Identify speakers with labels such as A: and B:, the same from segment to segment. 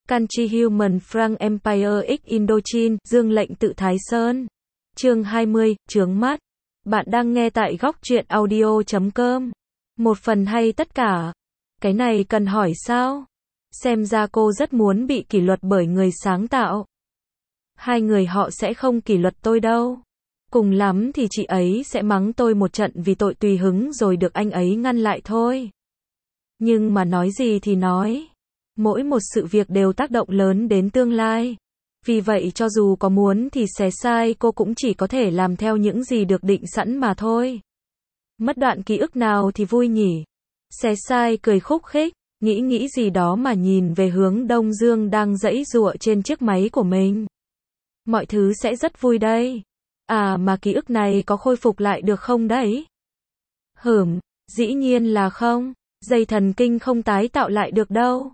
A: Country Human Frank Empire X Indochine, Dương lệnh tự Thái Sơn. Chương 20, chướng mắt. Bạn đang nghe tại góc truyện audio.com. Một phần hay tất cả? Cái này cần hỏi sao? Xem ra cô rất muốn bị kỷ luật bởi người sáng tạo. Hai người họ sẽ không kỷ luật tôi đâu. Cùng lắm thì chị ấy sẽ mắng tôi một trận vì tội tùy hứng rồi được anh ấy ngăn lại thôi. Nhưng mà nói gì thì nói. Mỗi một sự việc đều tác động lớn đến tương lai. Vì vậy cho dù có muốn thì xé sai cô cũng chỉ có thể làm theo những gì được định sẵn mà thôi. Mất đoạn ký ức nào thì vui nhỉ? Xé sai cười khúc khích, nghĩ gì đó mà nhìn về hướng Đông Dương đang giãy giụa trên chiếc máy của mình. Mọi thứ sẽ rất vui đây. À mà ký ức này có khôi phục lại được không đấy? Dĩ nhiên là không. Dây thần kinh không tái tạo lại được đâu.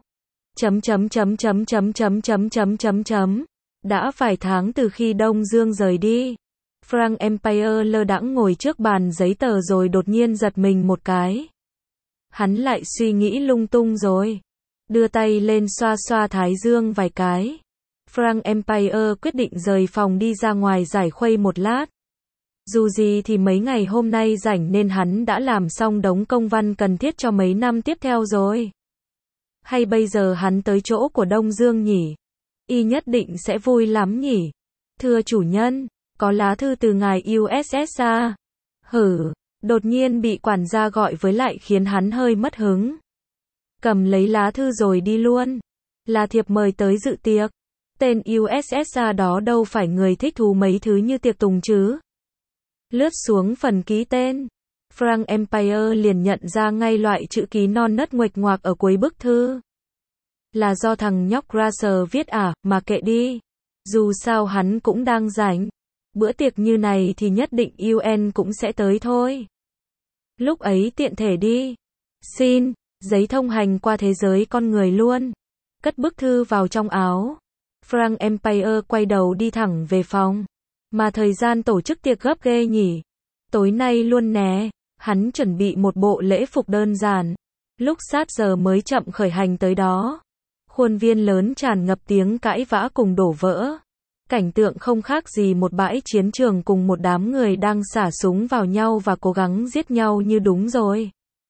A: Đã vài tháng từ khi Đông Dương rời đi. Frank Empire lơ đãng ngồi trước bàn giấy tờ rồi đột nhiên giật mình một cái. Hắn lại suy nghĩ lung tung rồi. Đưa tay lên xoa xoa thái dương vài cái. Frank Empire quyết định rời phòng đi ra ngoài giải khuây một lát. Dù gì thì mấy ngày hôm nay rảnh nên hắn đã làm xong đống công văn cần thiết cho mấy năm tiếp theo rồi. Hay bây giờ hắn tới chỗ của Đông Dương nhỉ? Y nhất định sẽ vui lắm nhỉ? Thưa chủ nhân, có lá thư từ ngài USSR. Đột nhiên bị quản gia gọi với lại khiến hắn hơi mất hứng. Cầm lấy lá thư rồi đi luôn. Là thiệp mời tới dự tiệc. Tên USSR đó đâu phải người thích thú mấy thứ như tiệc tùng chứ. Lướt xuống phần ký tên. Frank Empire liền nhận ra ngay loại chữ ký non nớt nguệch ngoạc ở cuối bức thư. Là do thằng nhóc Russell viết à, mà kệ đi. Dù sao hắn cũng đang rảnh. Bữa tiệc như này thì nhất định UN cũng sẽ tới thôi. Lúc ấy tiện thể đi. Xin, giấy thông hành qua thế giới con người luôn. Cất bức thư vào trong áo. Frank Empire quay đầu đi thẳng về phòng. Mà thời gian tổ chức tiệc gấp ghê nhỉ. Tối nay luôn nè. Hắn chuẩn bị một bộ lễ phục đơn giản. Lúc sát giờ mới chậm khởi hành tới đó. Khuôn viên lớn tràn ngập tiếng cãi vã cùng đổ vỡ. Cảnh tượng không khác gì một bãi chiến trường cùng một đám người đang xả súng vào nhau và cố gắng giết nhau như đúng rồi.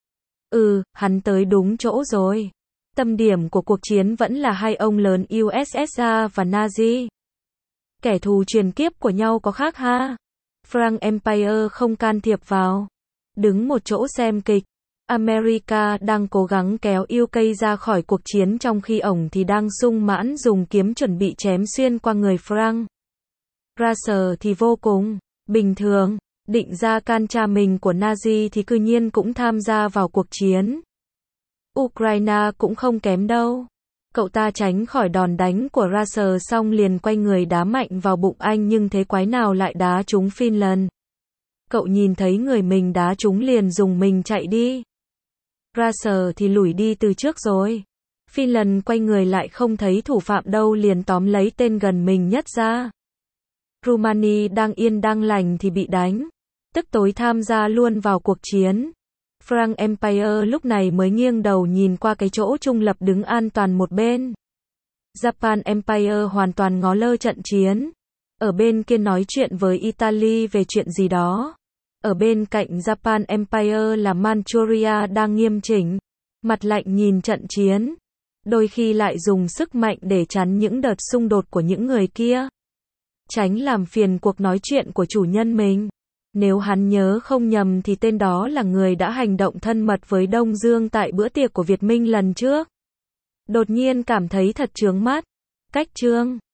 A: Hắn tới đúng chỗ rồi. Tâm điểm của cuộc chiến vẫn là hai ông lớn USSR và Nazi. Kẻ thù truyền kiếp của nhau có khác ha. Frank Empire không can thiệp vào. Đứng một chỗ xem kịch. America đang cố gắng kéo UK ra khỏi cuộc chiến trong khi ổng thì đang sung mãn dùng kiếm chuẩn bị chém xuyên qua người Frank. Russell thì vô cùng bình thường, định ra can cha mình của Nazi thì cư nhiên cũng tham gia vào cuộc chiến. Ukraine cũng không kém đâu. Cậu ta tránh khỏi đòn đánh của Russell xong liền quay người đá mạnh vào bụng anh nhưng thế quái nào lại đá trúng Finland. Cậu nhìn thấy người mình đá trúng liền dùng mình chạy đi. Russell thì lủi đi từ trước rồi. Finland quay người lại không thấy thủ phạm đâu liền tóm lấy tên gần mình nhất ra. Rumani đang yên đang lành thì bị đánh. Tức tối tham gia luôn vào cuộc chiến. Frank Empire lúc này mới nghiêng đầu nhìn qua cái chỗ trung lập đứng an toàn một bên. Japan Empire hoàn toàn ngó lơ trận chiến. Ở bên kia nói chuyện với Italy về chuyện gì đó. Ở bên cạnh Japan Empire là Manchuria đang nghiêm chỉnh. Mặt lạnh nhìn trận chiến. Đôi khi lại dùng sức mạnh để chắn những đợt xung đột của những người kia. Tránh làm phiền cuộc nói chuyện của chủ nhân mình. Nếu hắn nhớ không nhầm thì tên đó là người đã hành động thân mật với Đông Dương tại bữa tiệc của Việt Minh lần trước. Đột nhiên cảm thấy thật chướng mắt. Cách trương.